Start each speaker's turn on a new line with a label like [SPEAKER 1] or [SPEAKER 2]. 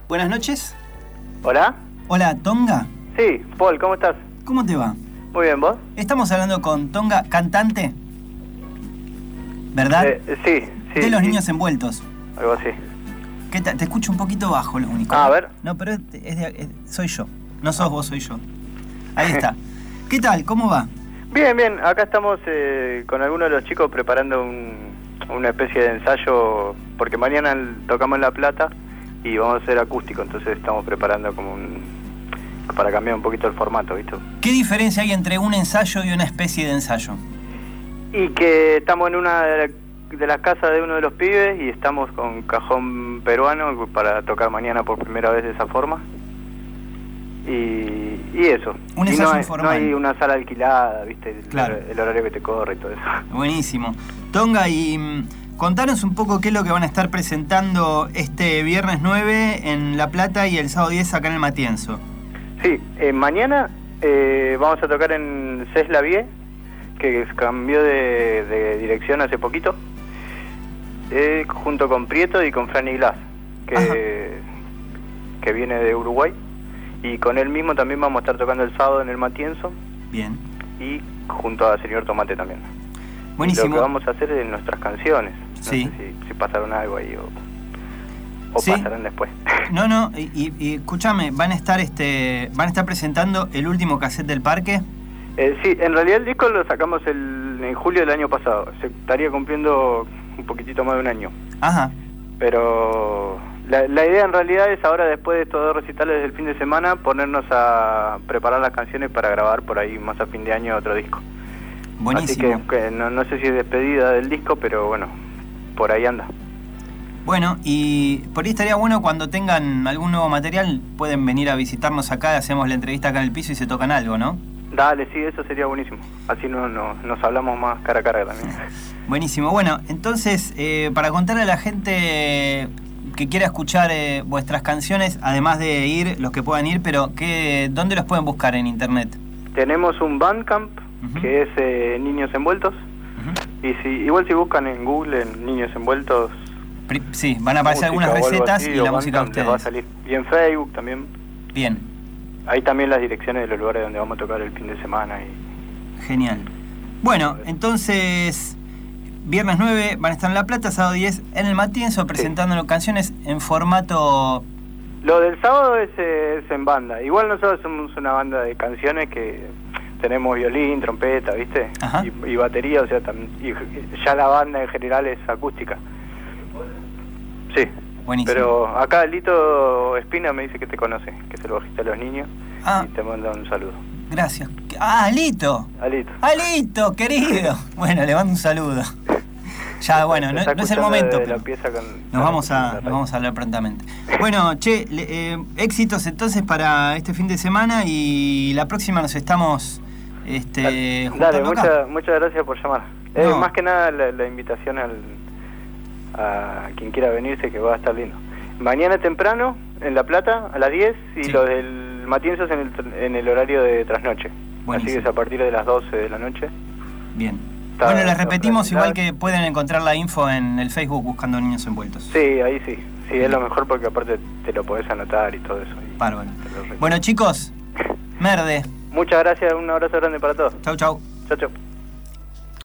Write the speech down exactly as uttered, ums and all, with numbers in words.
[SPEAKER 1] Buenas noches.
[SPEAKER 2] ¿Hola?
[SPEAKER 1] Hola, ¿Tonga?
[SPEAKER 2] Sí, Paul, ¿cómo estás?
[SPEAKER 1] ¿Cómo te va?
[SPEAKER 2] Muy bien, ¿vos?
[SPEAKER 1] Estamos hablando con Tonga, cantante, ¿verdad?
[SPEAKER 2] Eh, sí, sí.
[SPEAKER 1] De los
[SPEAKER 2] sí.
[SPEAKER 1] niños envueltos.
[SPEAKER 2] Algo así.
[SPEAKER 1] ¿Qué tal? Te escucho un poquito bajo, lo único.
[SPEAKER 2] Ah, a ver.
[SPEAKER 1] No, pero es, es de- es- soy yo. No sos vos, soy yo. Ahí está. ¿Qué tal? ¿Cómo va?
[SPEAKER 2] Bien, bien. Acá estamos eh, con algunos de los chicos preparando un, una especie de ensayo, porque mañana tocamos en La Plata y vamos a hacer acústico, entonces estamos preparando como un... para cambiar un poquito el formato, ¿viste?
[SPEAKER 1] ¿Qué diferencia hay entre un ensayo y una especie de ensayo?
[SPEAKER 2] Y que estamos en una de, la- de las casas de uno de los pibes y estamos con cajón peruano para tocar mañana por primera vez de esa forma. Y, y eso.
[SPEAKER 1] Un
[SPEAKER 2] y
[SPEAKER 1] ensayo
[SPEAKER 2] no hay,
[SPEAKER 1] informal.
[SPEAKER 2] no hay una sala alquilada, ¿viste? El,
[SPEAKER 1] Claro.
[SPEAKER 2] el horario que te corre y todo eso.
[SPEAKER 1] Buenísimo. Tonga, y mm, contanos un poco qué es lo que van a estar presentando este viernes nueve en La Plata y el sábado diez acá en el Matienzo.
[SPEAKER 2] Sí, eh, mañana eh, vamos a tocar en Cés La Vie, que cambió de, de dirección hace poquito, eh, junto con Prieto y con Franny Glass, que, que viene de Uruguay. Y con él mismo también vamos a estar tocando el sábado en el Matienzo.
[SPEAKER 1] Bien.
[SPEAKER 2] Y junto a Señor Tomate también.
[SPEAKER 1] Buenísimo.
[SPEAKER 2] Y lo que vamos a hacer es nuestras canciones. No
[SPEAKER 1] Sí.
[SPEAKER 2] sé si, si pasaron algo ahí o, o
[SPEAKER 1] Sí.
[SPEAKER 2] pasarán después.
[SPEAKER 1] No, no, y, y, y escúchame, van a estar este, van a estar presentando el último cassette del parque.
[SPEAKER 2] Eh, sí, en realidad el disco lo sacamos el, en julio del año pasado. Se estaría cumpliendo un poquitito más de un año.
[SPEAKER 1] Ajá.
[SPEAKER 2] Pero la, la idea en realidad es ahora, después de estos dos recitales del fin de semana, ponernos a preparar las canciones para grabar por ahí más a fin de año otro disco.
[SPEAKER 1] Buenísimo.
[SPEAKER 2] Así que, que no, no sé si es despedida del disco, pero bueno, por ahí anda.
[SPEAKER 1] Bueno, y por ahí estaría bueno cuando tengan algún nuevo material, pueden venir a visitarnos acá, hacemos la entrevista acá en el piso y se tocan algo, ¿no?
[SPEAKER 2] Dale, sí, eso sería buenísimo. Así no, no, nos hablamos más cara a cara también.
[SPEAKER 1] Buenísimo. Bueno, entonces, eh, para contarle a la gente que quiera escuchar eh, vuestras canciones, además de ir, los que puedan ir, pero ¿qué, ¿dónde los pueden buscar en internet?
[SPEAKER 2] Tenemos un Bandcamp,
[SPEAKER 1] Uh-huh.
[SPEAKER 2] que es eh, Niños Envueltos.
[SPEAKER 1] Uh-huh.
[SPEAKER 2] Y si igual si buscan en Google en Niños Envueltos,
[SPEAKER 1] Pri- Sí, van a aparecer
[SPEAKER 2] música
[SPEAKER 1] algunas
[SPEAKER 2] o algo
[SPEAKER 1] recetas
[SPEAKER 2] así,
[SPEAKER 1] y
[SPEAKER 2] o
[SPEAKER 1] la música de
[SPEAKER 2] Bandcamp les va a
[SPEAKER 1] ustedes.
[SPEAKER 2] salir. Y en Facebook también.
[SPEAKER 1] Bien,
[SPEAKER 2] Ahí también las direcciones de los lugares donde vamos a tocar el fin de semana. Y
[SPEAKER 1] genial. Bueno, entonces, viernes nueve van a estar en La Plata, sábado diez en el Matienzo, presentando canciones en formato...
[SPEAKER 2] lo del sábado es, eh, es en banda. Igual nosotros somos una banda de canciones que tenemos violín, trompeta, ¿viste?
[SPEAKER 1] Ajá.
[SPEAKER 2] Y, y batería, o sea, tam- y ya la banda en general es acústica. Sí.
[SPEAKER 1] Buenísimo.
[SPEAKER 2] Pero acá Lito Espina me dice que te conoce, que es el bajista de los niños,
[SPEAKER 1] Ah.
[SPEAKER 2] y te manda un saludo.
[SPEAKER 1] Gracias. Ah, Alito.
[SPEAKER 2] Alito.
[SPEAKER 1] Alito, querido. Bueno, le mando un saludo. Ya, bueno, no,
[SPEAKER 2] Te está
[SPEAKER 1] no es el
[SPEAKER 2] escuchando
[SPEAKER 1] momento,
[SPEAKER 2] de
[SPEAKER 1] pero
[SPEAKER 2] la pieza con-
[SPEAKER 1] nos vamos
[SPEAKER 2] con la
[SPEAKER 1] a
[SPEAKER 2] radio.
[SPEAKER 1] nos vamos a hablar prontamente. Bueno, che, le- eh, éxitos entonces para este fin de semana y la próxima nos estamos este,
[SPEAKER 2] Dale,
[SPEAKER 1] juntando acá.
[SPEAKER 2] muchas muchas gracias por llamar. Eh,
[SPEAKER 1] No.
[SPEAKER 2] más que nada la, la invitación al, a quien quiera venirse, que va a estar lindo. Mañana temprano, en La Plata, a las diez, y
[SPEAKER 1] Sí.
[SPEAKER 2] los del Matienzo en el, tr- en el horario de trasnoche.
[SPEAKER 1] Buenísimo.
[SPEAKER 2] Así que es a partir de las doce de la noche.
[SPEAKER 1] Bien.
[SPEAKER 2] Está-
[SPEAKER 1] Bueno, les
[SPEAKER 2] está
[SPEAKER 1] repetimos igual
[SPEAKER 2] planificado.
[SPEAKER 1] que pueden encontrar la info en el Facebook buscando Niños Envueltos.
[SPEAKER 2] Sí, ahí sí. Sí, es lo mejor porque aparte te lo podés anotar y todo eso. y
[SPEAKER 1] Bárbaro.
[SPEAKER 2] te lo recomiendo.
[SPEAKER 1] Bueno, chicos, merde.
[SPEAKER 2] Muchas gracias, un abrazo grande para todos.
[SPEAKER 1] Chau, chau.
[SPEAKER 2] Chau, chau.